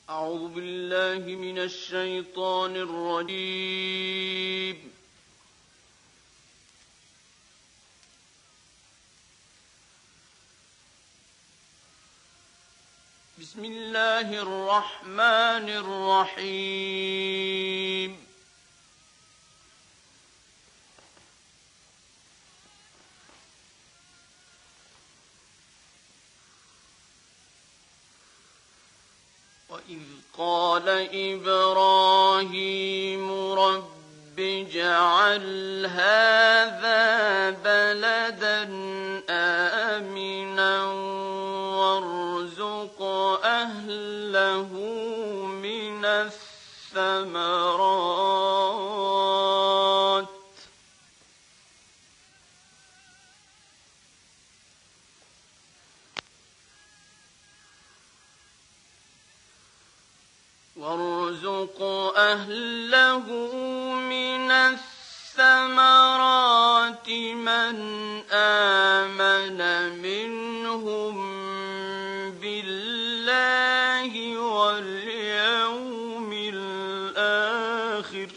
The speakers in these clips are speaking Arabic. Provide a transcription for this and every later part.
أعوذ بالله من الشيطان الرجيم. بسم الله الرحمن الرحيم. وإذ قال إبراهيم رب اجعل هذا بلدا آمنا وارزق أهله من الثمرات من آمن منهم بالله واليوم الآخر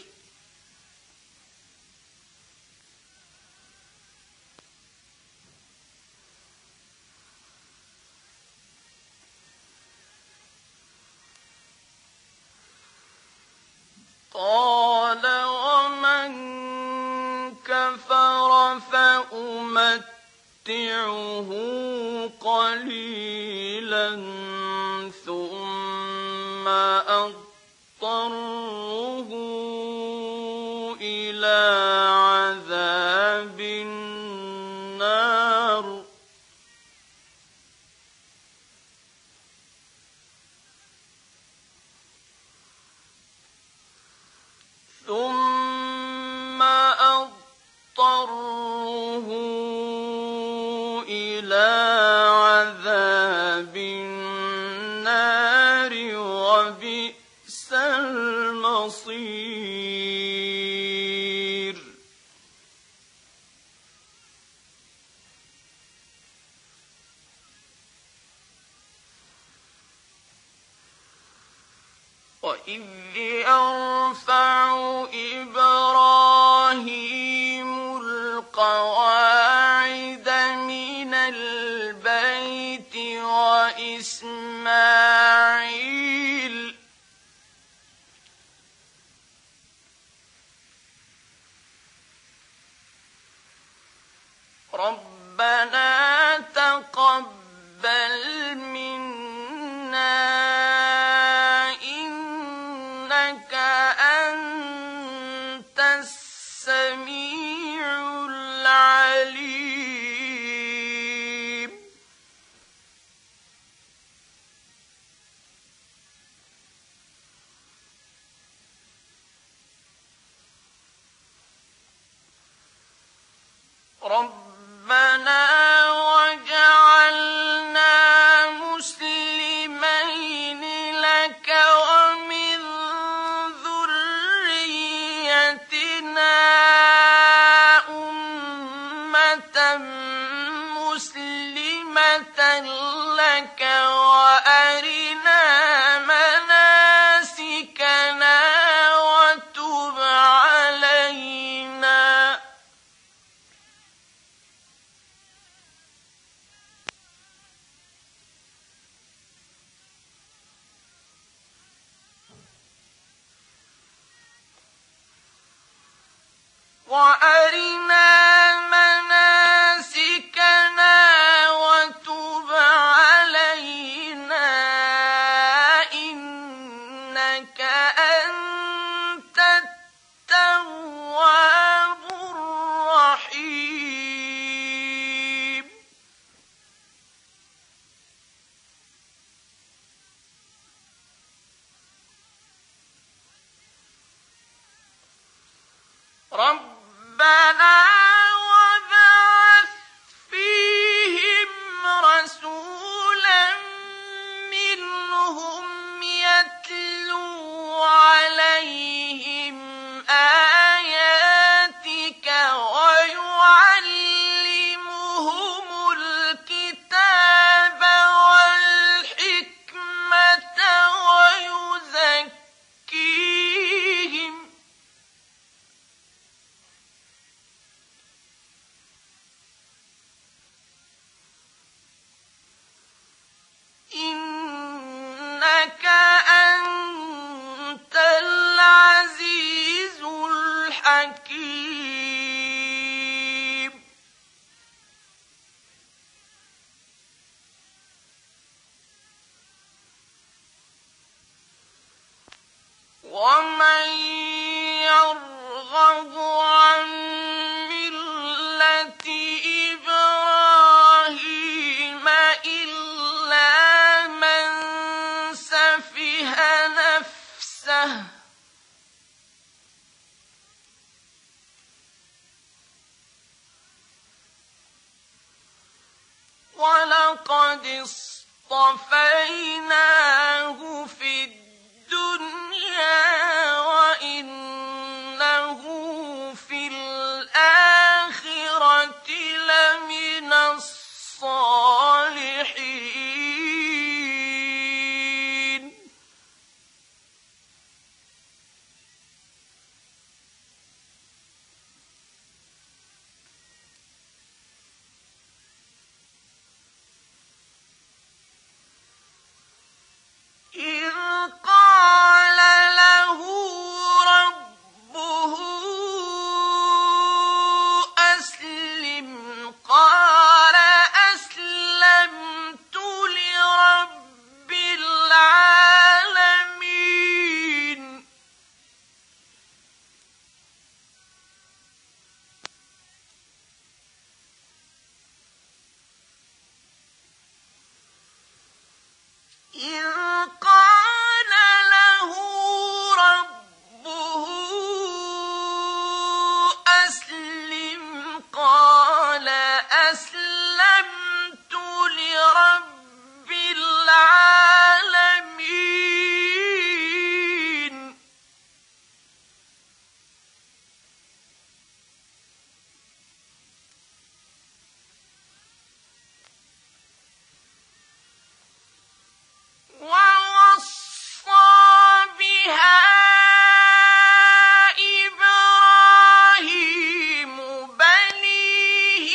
قال ومن كفر فأمتعه قليلا ثم أضطره إلى عذاب النار وبئس المصير. وإذ يرفع إبراهيم القواعد من البيت وإسماعيل ربنا تقبل منا إنك أنت السميع العليم. ربنا وجعلنا مسلمين لك ومن ذريتنا أمة مسلمة لك وأرنا مناسكنا وتب علينا وتب علينا إنك أنت التواب الرحيم. ربنا ومن يرغب عن ملة إبراهيم إلا من سفه نفسه ولقد اصطفيناه في الدنيا وإنه في الآخرة لمن الصالحين إذ قال له ربه أسلم قال أسلمت لرب العالمين إذ قال له ربه أسلم قال أسلمت لرب العالمين ووصى بها إبراهيم بنيه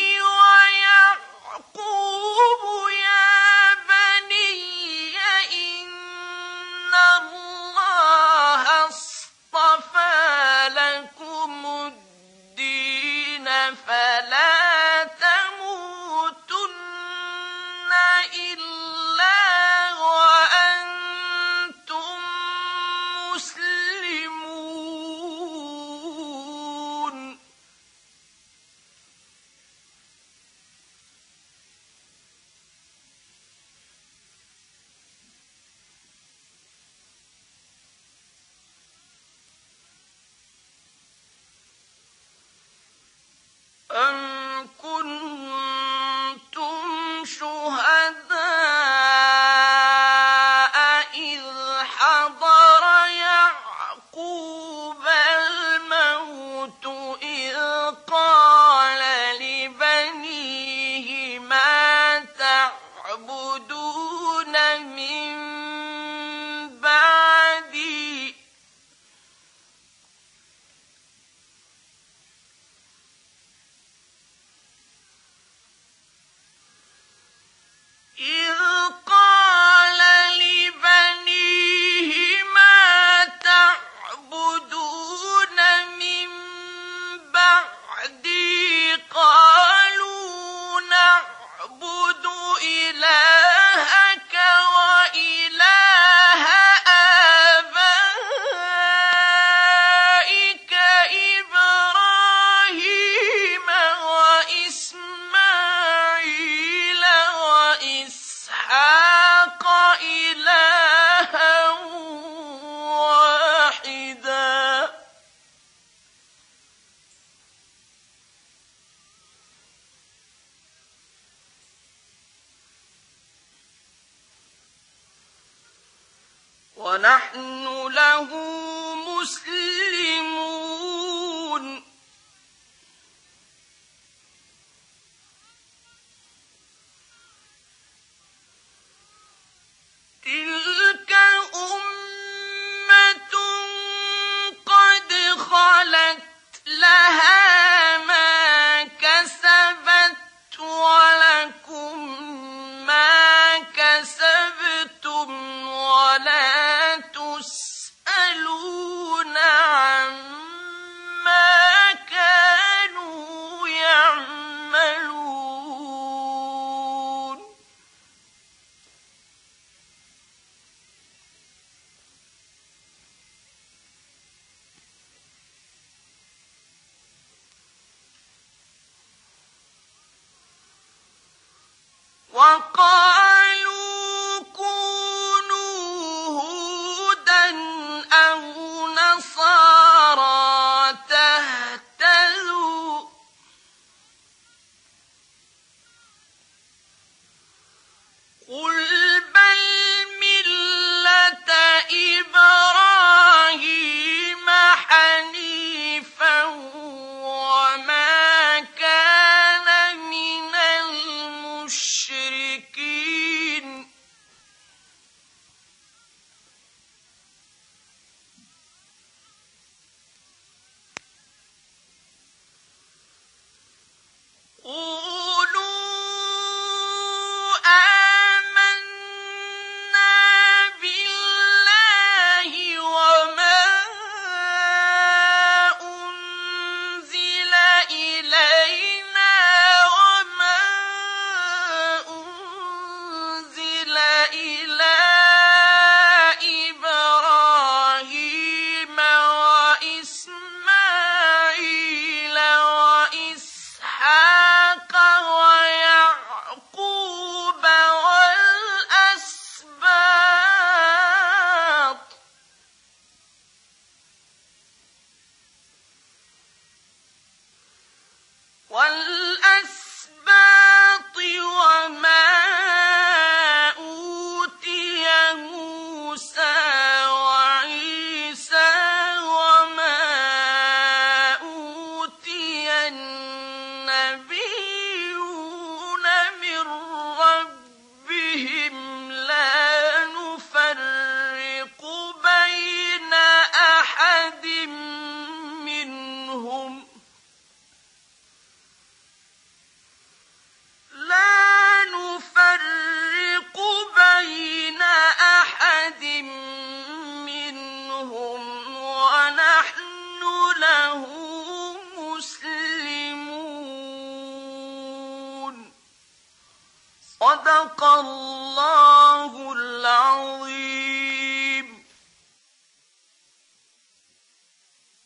ويعقوب يا بني إن الله اصطفى لكم الدين فلا تموتن إلا وأنتم مسلمون أم كنتم شهداء إذ حضر يعقوب الموت إذ قال لبنيه ما تعبدون من بعدي إذ قال لبنيه ما تعبدون من بعدي قالوا نعبد إلهك وإله آبائك إبراهيم وإسماعيل وإسحاق إلها واحدا ونحن له مسلمون تلك أمة قد خلت لها ما كسبت ولكم ما كسبتم ولا تسألون عما كانوا يعملون. وقالوا كونوا هودا أو نصارى تهتدوا قل بل ملة إبراهيم حنيفا وما كان من المشركين والأسباط وما أوتي موسى وعيسى وما أوتي النبيون من ربهم لا نفرق بين أحد منهم ونحن له مسلمون. صدق الله